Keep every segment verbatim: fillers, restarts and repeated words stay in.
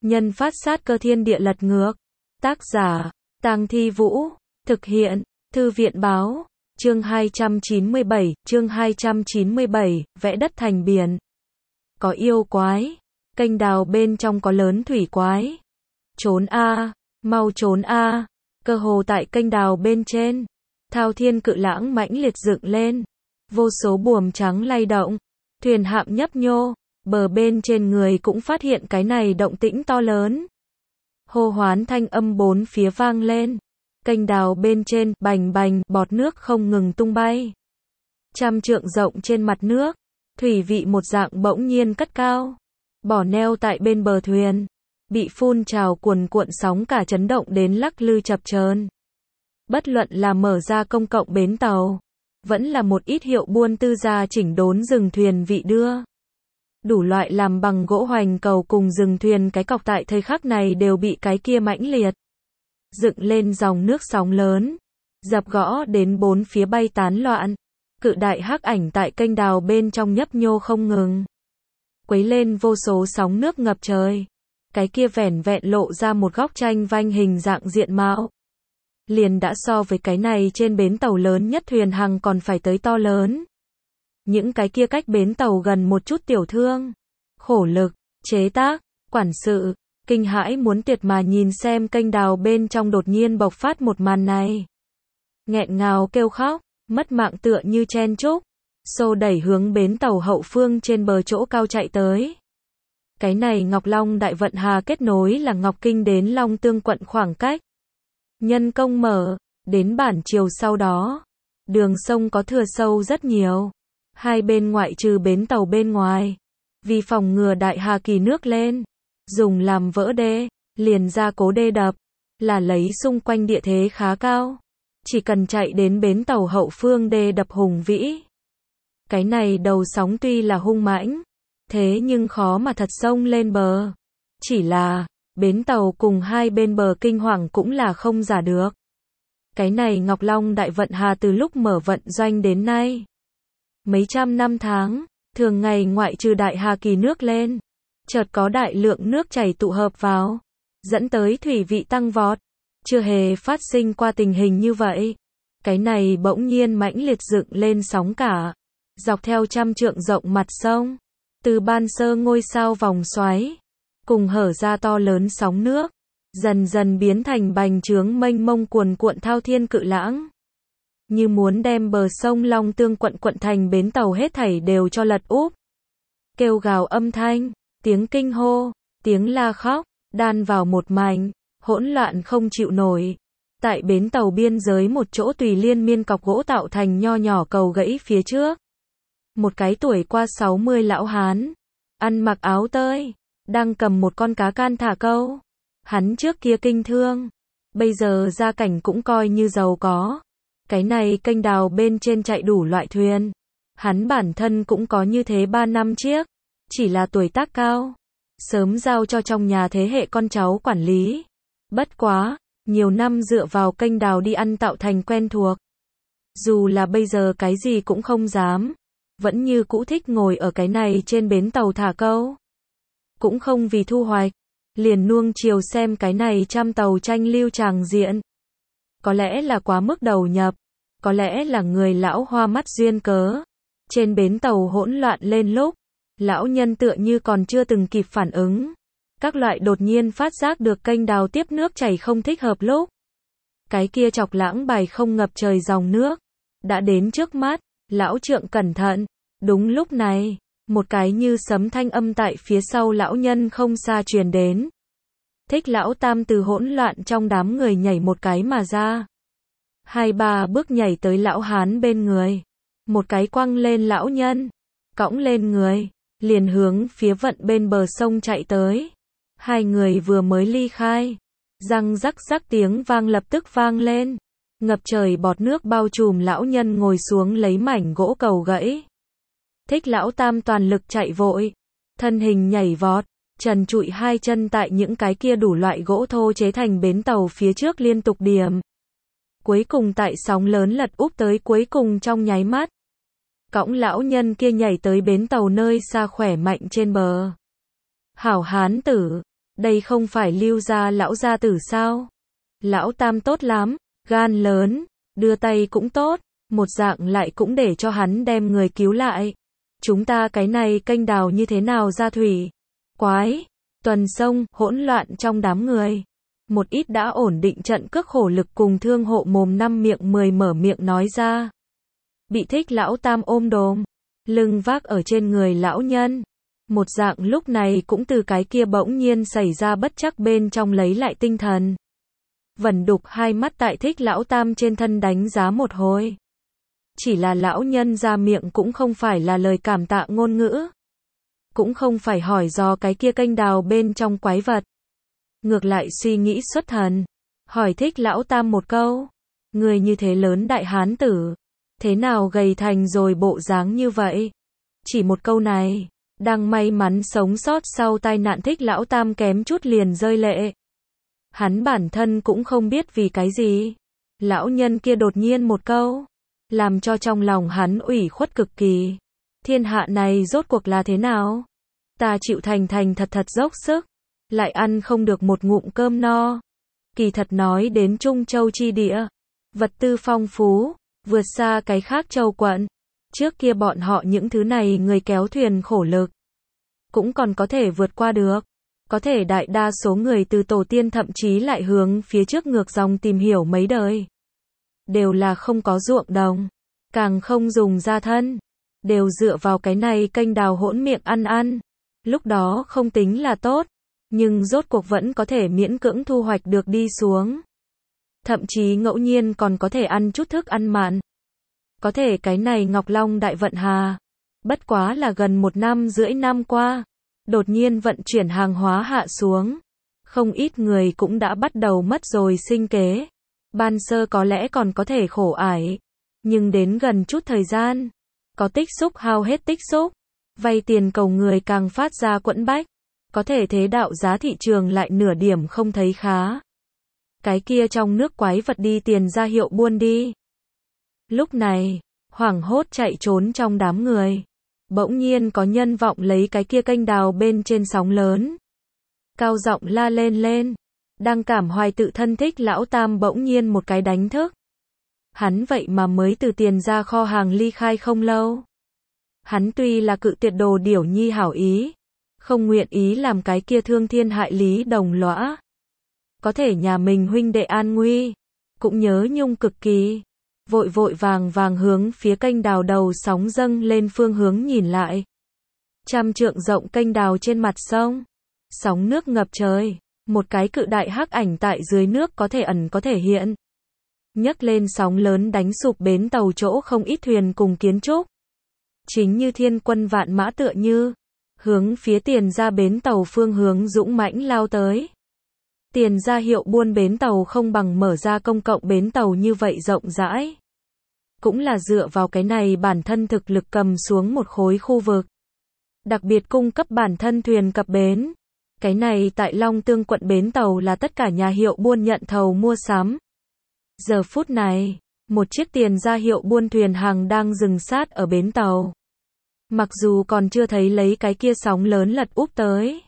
Nhân phát sát cơ thiên địa lật ngược. Tác giả, Tang Thi Vũ. Thực hiện, Thư viện báo. Chương hai trăm chín mươi bảy, chương hai trăm chín mươi bảy, vẽ đất thành biển. Có yêu quái. Kênh đào bên trong có lớn thủy quái. Trốn a, mau trốn a. Cơ hồ tại kênh đào bên trên. Thao thiên cự lãng mãnh liệt dựng lên. Vô số buồm trắng lay động. Thuyền hạm nhấp nhô. Bờ bên trên người cũng phát hiện cái này động tĩnh to lớn. Hô hoán thanh âm bốn phía vang lên. Kênh đào bên trên, bành bành, bọt nước không ngừng tung bay. Trăm trượng rộng trên mặt nước, thủy vị một dạng bỗng nhiên cất cao. Bỏ neo tại bên bờ thuyền, bị phun trào cuồn cuộn sóng cả chấn động đến lắc lư chập chờn. Bất luận là mở ra công cộng bến tàu, vẫn là một ít hiệu buôn tư gia chỉnh đốn dừng thuyền vị đưa. Đủ loại làm bằng gỗ hoành cầu cùng dừng thuyền cái cọc tại thời khắc này đều bị cái kia mãnh liệt dựng lên dòng nước sóng lớn, dập gõ đến bốn phía bay tán loạn. Cự đại hắc ảnh tại kênh đào bên trong nhấp nhô không ngừng, quấy lên vô số sóng nước ngập trời. Cái kia vẻn vẹn lộ ra một góc tranh vanh hình dạng diện mạo, liền đã so với cái này trên bến tàu lớn nhất thuyền hàng còn phải tới to lớn. Những cái kia cách bến tàu gần một chút tiểu thương, khổ lực, chế tác, quản sự, kinh hãi muốn tuyệt mà nhìn xem kênh đào bên trong đột nhiên bộc phát một màn này. Nghẹn ngào kêu khóc, mất mạng tựa như chen chúc, xô đẩy hướng bến tàu hậu phương trên bờ chỗ cao chạy tới. Cái này Ngọc Long Đại Vận Hà kết nối là Ngọc Kinh đến Long Tương quận khoảng cách. Nhân công mở, đến bản chiều sau đó, đường sông có thừa sâu rất nhiều. Hai bên ngoại trừ bến tàu bên ngoài, vì phòng ngừa đại hà kỳ nước lên, dùng làm vỡ đê, liền ra cố đê đập, là lấy xung quanh địa thế khá cao. Chỉ cần chạy đến bến tàu hậu phương đê đập hùng vĩ. Cái này đầu sóng tuy là hung mãnh, thế nhưng khó mà thật sông lên bờ. Chỉ là, bến tàu cùng hai bên bờ kinh hoàng cũng là không giả được. Cái này Ngọc Long Đại Vận Hà từ lúc mở vận doanh đến nay, mấy trăm năm tháng, thường ngày ngoại trừ đại hà kỳ nước lên, chợt có đại lượng nước chảy tụ hợp vào, dẫn tới thủy vị tăng vọt. Chưa hề phát sinh qua tình hình như vậy. Cái này bỗng nhiên mãnh liệt dựng lên sóng cả, dọc theo trăm trượng rộng mặt sông, từ ban sơ ngôi sao vòng xoáy, cùng hở ra to lớn sóng nước, dần dần biến thành bành trướng mênh mông cuồn cuộn thao thiên cự lãng. Như muốn đem bờ sông Long Tương quận quận thành bến tàu hết thảy đều cho lật úp. Kêu gào âm thanh, tiếng kinh hô, tiếng la khóc, đan vào một mảnh, hỗn loạn không chịu nổi. Tại bến tàu biên giới một chỗ tùy liên miên cọc gỗ tạo thành nho nhỏ cầu gãy phía trước. Một cái tuổi qua sáu mươi lão hán, ăn mặc áo tơi, đang cầm một con cá can thả câu. Hắn trước kia kinh thương, bây giờ gia cảnh cũng coi như giàu có. Cái này kênh đào bên trên chạy đủ loại thuyền. Hắn bản thân cũng có như thế ba năm chiếc, chỉ là tuổi tác cao, sớm giao cho trong nhà thế hệ con cháu quản lý. Bất quá, nhiều năm dựa vào kênh đào đi ăn tạo thành quen thuộc. Dù là bây giờ cái gì cũng không dám, vẫn như cũ thích ngồi ở cái này trên bến tàu thả câu. Cũng không vì thu hoạch, liền nuông chiều xem cái này trăm tàu tranh lưu tràng diện. Có lẽ là quá mức đầu nhập, có lẽ là người lão hoa mắt duyên cớ. Trên bến tàu hỗn loạn lên lúc, lão nhân tựa như còn chưa từng kịp phản ứng. Các loại đột nhiên phát giác được kênh đào tiếp nước chảy không thích hợp lúc. Cái kia chọc lãng bài không ngập trời dòng nước, đã đến trước mắt, lão trượng cẩn thận. Đúng lúc này, một cái như sấm thanh âm tại phía sau lão nhân không xa truyền đến. Thích lão tam từ hỗn loạn trong đám người nhảy một cái mà ra. Hai ba bước nhảy tới lão hán bên người. Một cái quăng lên lão nhân, cõng lên người, liền hướng phía vận bên bờ sông chạy tới. Hai người vừa mới ly khai, răng rắc rắc tiếng vang lập tức vang lên. Ngập trời bọt nước bao trùm lão nhân ngồi xuống lấy mảnh gỗ cầu gãy. Thích lão tam toàn lực chạy vội, thân hình nhảy vọt, trần trụi hai chân tại những cái kia đủ loại gỗ thô chế thành bến tàu phía trước liên tục điểm. Cuối cùng tại sóng lớn lật úp tới cuối cùng trong nháy mắt. Cõng lão nhân kia nhảy tới bến tàu nơi xa khỏe mạnh trên bờ. Hảo hán tử, Đây không phải Lưu gia lão gia tử sao? Lão Tam tốt lắm, gan lớn, đưa tay cũng tốt, một dạng lại cũng để cho hắn đem người cứu lại. Chúng ta cái này kênh đào như thế nào ra thủy? Quái, tuần sông, hỗn loạn trong đám người. Một ít đã ổn định trận cước khổ lực cùng thương hộ mồm năm miệng mười mở miệng nói ra. Bị Thích lão Tam ôm đồm, lưng vác ở trên người lão nhân. Một dạng lúc này cũng từ cái kia bỗng nhiên xảy ra bất chắc bên trong lấy lại tinh thần. Vẩn đục hai mắt tại Thích lão Tam trên thân đánh giá một hồi. Chỉ là lão nhân ra miệng cũng không phải là lời cảm tạ ngôn ngữ. Cũng không phải hỏi do cái kia kênh đào bên trong quái vật. Ngược lại suy nghĩ xuất thần. Hỏi Thích lão Tam một câu. Người như thế lớn đại hán tử. Thế nào gầy thành rồi bộ dáng như vậy? Chỉ một câu này. Đang may mắn sống sót sau tai nạn Thích lão Tam kém chút liền rơi lệ. Hắn bản thân cũng không biết vì cái gì. Lão nhân kia đột nhiên một câu. Làm cho trong lòng hắn ủy khuất cực kỳ. Thiên hạ này rốt cuộc là thế nào? Ta chịu thành thành thật thật dốc sức. Lại ăn không được một ngụm cơm no. Kỳ thật nói đến Trung Châu chi địa. Vật tư phong phú. Vượt xa cái khác châu quận. Trước kia bọn họ những thứ này người kéo thuyền khổ lực. Cũng còn có thể vượt qua được. Có thể đại đa số người từ tổ tiên thậm chí lại hướng phía trước ngược dòng tìm hiểu mấy đời. Đều là không có ruộng đồng. Càng không dùng gia thân. Đều dựa vào cái này kênh đào hỗn miệng ăn ăn. Lúc đó không tính là tốt. Nhưng rốt cuộc vẫn có thể miễn cưỡng thu hoạch được đi xuống. Thậm chí ngẫu nhiên còn có thể ăn chút thức ăn mặn. Có thể cái này Ngọc Long đại vận hà. Bất quá là gần một năm rưỡi năm qua. Đột nhiên vận chuyển hàng hóa hạ xuống. Không ít người cũng đã bắt đầu mất rồi sinh kế. Ban sơ có lẽ còn có thể khổ ải. Nhưng đến gần chút thời gian. Có tích xúc hao hết tích xúc. Vay tiền cầu người càng phát ra quẫn bách. Có thể thế đạo giá thị trường lại nửa điểm không thấy khá. Cái kia trong nước quái vật đi tiền ra hiệu buôn đi. Lúc này, hoảng hốt chạy trốn trong đám người. Bỗng nhiên có nhân vọng lấy cái kia kênh đào bên trên sóng lớn. Cao giọng la lên lên. Đang cảm hoài tự thân Thích lão Tam bỗng nhiên một cái đánh thức. Hắn vậy mà mới từ tiền ra kho hàng ly khai không lâu. Hắn tuy là cự tuyệt Đồ Điểu Nhi hảo ý. Không nguyện ý làm cái kia thương thiên hại lý đồng lõa. Có thể nhà mình huynh đệ an nguy. Cũng nhớ nhung cực kỳ. Vội vội vàng vàng hướng phía kênh đào đầu sóng dâng lên phương hướng nhìn lại. Trăm trượng rộng kênh đào trên mặt sông. Sóng nước ngập trời. Một cái cự đại hắc ảnh tại dưới nước có thể ẩn có thể hiện. Nhấc lên sóng lớn đánh sụp bến tàu chỗ không ít thuyền cùng kiến trúc. Chính như thiên quân vạn mã tựa như. Hướng phía tiền ra bến tàu phương hướng dũng mãnh lao tới. Tiền ra hiệu buôn bến tàu không bằng mở ra công cộng bến tàu như vậy rộng rãi. Cũng là dựa vào cái này bản thân thực lực cầm xuống một khối khu vực. Đặc biệt cung cấp bản thân thuyền cập bến. Cái này tại Long Tương quận bến tàu là tất cả nhà hiệu buôn nhận thầu mua sắm. Giờ phút này, một chiếc tiền ra hiệu buôn thuyền hàng đang dừng sát ở bến tàu. Mặc dù còn chưa thấy lấy cái kia sóng lớn lật úp tới.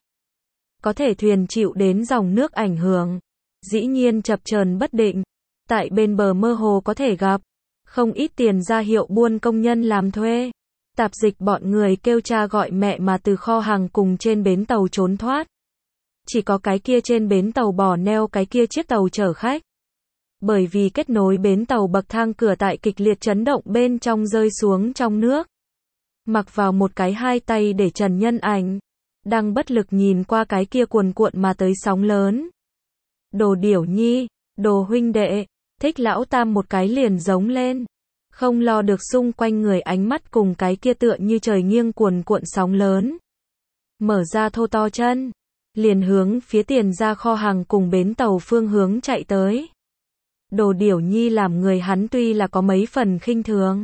Có thể thuyền chịu đến dòng nước ảnh hưởng. Dĩ nhiên chập chờn bất định. Tại bên bờ mơ hồ có thể gặp. Không ít tiền ra hiệu buôn công nhân làm thuê. Tạp dịch bọn người kêu cha gọi mẹ mà từ kho hàng cùng trên bến tàu trốn thoát. Chỉ có cái kia trên bến tàu bỏ neo cái kia chiếc tàu chở khách. Bởi vì kết nối bến tàu bậc thang cửa tại kịch liệt chấn động bên trong rơi xuống trong nước. Mặc vào một cái hai tay để trần nhân ảnh. Đang bất lực nhìn qua cái kia cuồn cuộn mà tới sóng lớn. Đồ Điểu Nhi, Đồ huynh đệ, Thích lão Tam một cái liền giống lên. Không lo được xung quanh người ánh mắt cùng cái kia tựa như trời nghiêng cuồn cuộn sóng lớn. Mở ra thô to chân. Liền hướng phía tiền ra kho hàng cùng bến tàu phương hướng chạy tới. Đồ Điểu Nhi làm người hắn tuy là có mấy phần khinh thường.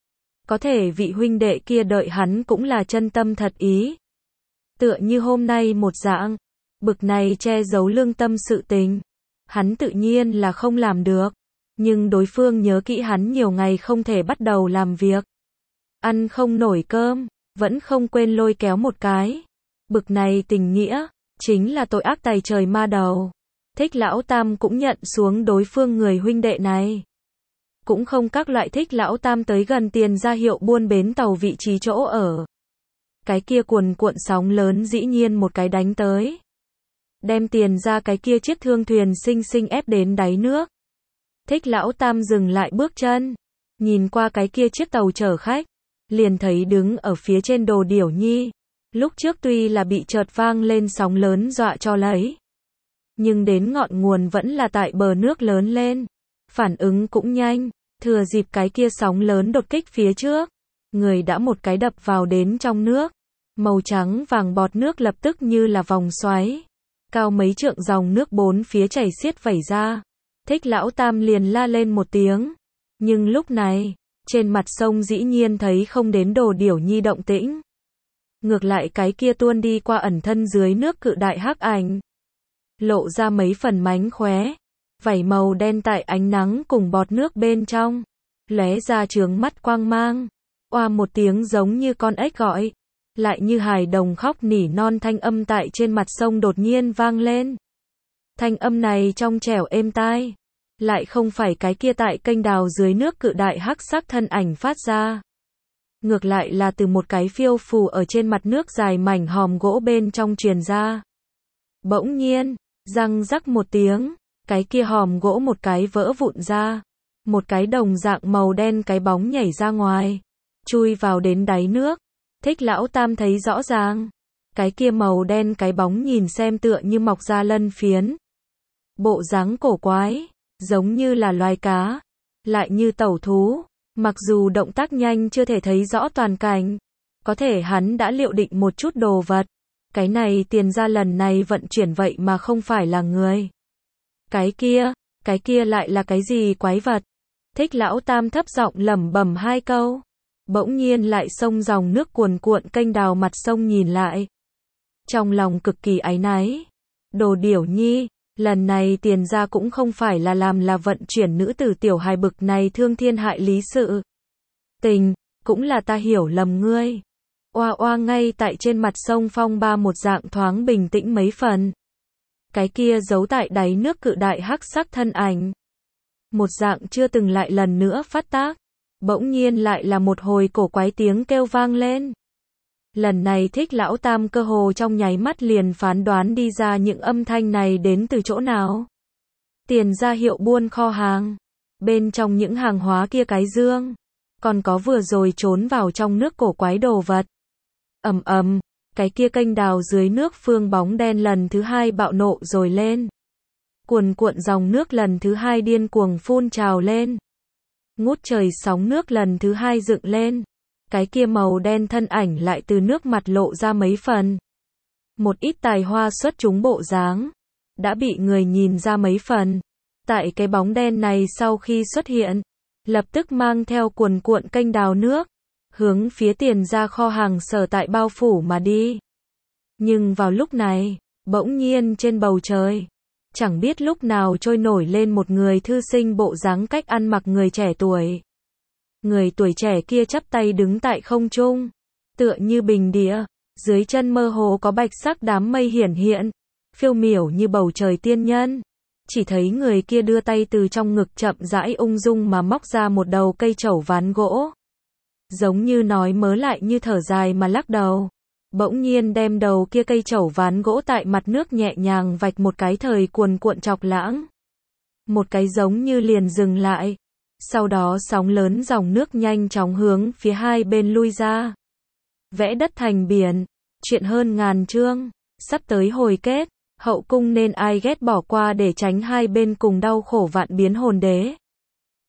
Có thể vị huynh đệ kia đợi hắn cũng là chân tâm thật ý. Tựa như hôm nay một dạng. Bực này che giấu lương tâm sự tình. Hắn tự nhiên là không làm được. Nhưng đối phương nhớ kỹ hắn nhiều ngày không thể bắt đầu làm việc. Ăn không nổi cơm. Vẫn không quên lôi kéo một cái. Bực này tình nghĩa. chính là tội ác tày trời ma đầu. Thích Lão Tam cũng nhận xuống đối phương người huynh đệ này. Cũng không các loại Thích Lão Tam tới gần Tiền ra hiệu buôn bến tàu vị trí chỗ ở. Cái kia cuồn cuộn sóng lớn dĩ nhiên một cái đánh tới. Đem Tiền ra cái kia chiếc thương thuyền xinh xinh ép đến đáy nước. Thích Lão Tam dừng lại bước chân. Nhìn qua cái kia chiếc tàu chở khách. Liền thấy đứng ở phía trên Đồ Điểu Nhi. Lúc trước tuy là bị chợt vang lên sóng lớn dọa cho lấy. Nhưng đến ngọn nguồn vẫn là tại bờ nước lớn lên. Phản ứng cũng nhanh. Thừa dịp cái kia sóng lớn đột kích phía trước. Người đã một cái đập vào đến trong nước. Màu trắng vàng bọt nước lập tức như là vòng xoáy. Cao mấy trượng dòng nước bốn phía chảy xiết vẩy ra. Thích Lão Tam liền la lên một tiếng. Nhưng lúc này, trên mặt sông dĩ nhiên thấy không đến Đồ Điểu Nhi động tĩnh. Ngược lại cái kia tuôn đi qua ẩn thân dưới nước cự đại hắc ảnh. Lộ ra mấy phần mánh khóe. Vảy màu đen tại ánh nắng cùng bọt nước bên trong. Lóe ra trướng mắt quang mang. Oa một tiếng giống như con ếch gọi. Lại như hài đồng khóc nỉ non thanh âm tại trên mặt sông đột nhiên vang lên. Thanh âm này trong trẻo êm tai. Lại không phải cái kia tại kênh đào dưới nước cự đại hắc sắc thân ảnh phát ra. Ngược lại là từ một cái phiêu phù ở trên mặt nước dài mảnh hòm gỗ bên trong truyền ra. Bỗng nhiên, răng rắc một tiếng, cái kia hòm gỗ một cái vỡ vụn ra. Một cái đồng dạng màu đen cái bóng nhảy ra ngoài. Chui vào đến đáy nước. Thích Lão Tam thấy rõ ràng. Cái kia màu đen cái bóng nhìn xem tựa như mọc ra lân phiến. Bộ dáng cổ quái. Giống như là loài cá. Lại như tẩu thú. Mặc dù động tác nhanh chưa thể thấy rõ toàn cảnh. Có thể hắn đã liệu định một chút đồ vật. Cái này Tiền ra lần này vận chuyển vậy mà không phải là người. Cái kia, cái kia lại là cái gì quái vật. Thích Lão Tam thấp giọng lẩm bẩm hai câu. Bỗng nhiên lại xông dòng nước cuồn cuộn kênh đào mặt sông nhìn lại. Trong lòng cực kỳ áy náy. Đồ Điểu Nhi, lần này Tiền ra cũng không phải là làm là vận chuyển nữ tử tiểu hài bực này thương thiên hại lý sự. Tình, cũng là ta hiểu lầm ngươi. Oa oa ngay tại trên mặt sông phong ba một dạng thoáng bình tĩnh mấy phần. Cái kia giấu tại đáy nước cự đại hắc sắc thân ảnh. Một dạng chưa từng lại lần nữa phát tác. Bỗng nhiên lại là một hồi cổ quái tiếng kêu vang lên. Lần này Thích Lão Tam cơ hồ trong nháy mắt liền phán đoán đi ra những âm thanh này đến từ chỗ nào. Tiền ra hiệu buôn kho hàng. Bên trong những hàng hóa kia cái dương. Còn có vừa rồi trốn vào trong nước cổ quái đồ vật. Ầm ầm, cái kia kênh đào dưới nước phương bóng đen lần thứ hai bạo nộ rồi lên. Cuồn cuộn dòng nước lần thứ hai điên cuồng phun trào lên. Ngút trời sóng nước lần thứ hai dựng lên. Cái kia màu đen thân ảnh lại từ nước mặt lộ ra mấy phần. Một ít tài hoa xuất chúng bộ dáng. Đã bị người nhìn ra mấy phần. Tại cái bóng đen này sau khi xuất hiện. Lập tức mang theo cuồn cuộn kênh đào nước. Hướng phía Tiền ra kho hàng sở tại bao phủ mà đi. Nhưng vào lúc này, bỗng nhiên trên bầu trời. Chẳng biết lúc nào trôi nổi lên một người thư sinh bộ dáng cách ăn mặc người trẻ tuổi. Người tuổi trẻ kia chắp tay đứng tại không trung. Tựa như bình địa. Dưới chân mơ hồ có bạch sắc đám mây hiển hiện. Phiêu miểu như bầu trời tiên nhân. Chỉ thấy người kia đưa tay từ trong ngực chậm rãi ung dung mà móc ra một đầu cây trẩu ván gỗ. Giống như nói mớ lại như thở dài mà lắc đầu. Bỗng nhiên đem đầu kia cây trẩu ván gỗ tại mặt nước nhẹ nhàng vạch một cái thời cuồn cuộn chọc lãng. Một cái giống như liền dừng lại. Sau đó sóng lớn dòng nước nhanh chóng hướng phía hai bên lui ra. Vẽ đất thành biển. Chuyện hơn ngàn chương. Sắp tới hồi kết. Hậu cung nên ai ghét bỏ qua để tránh hai bên cùng đau khổ vạn biến hồn đế.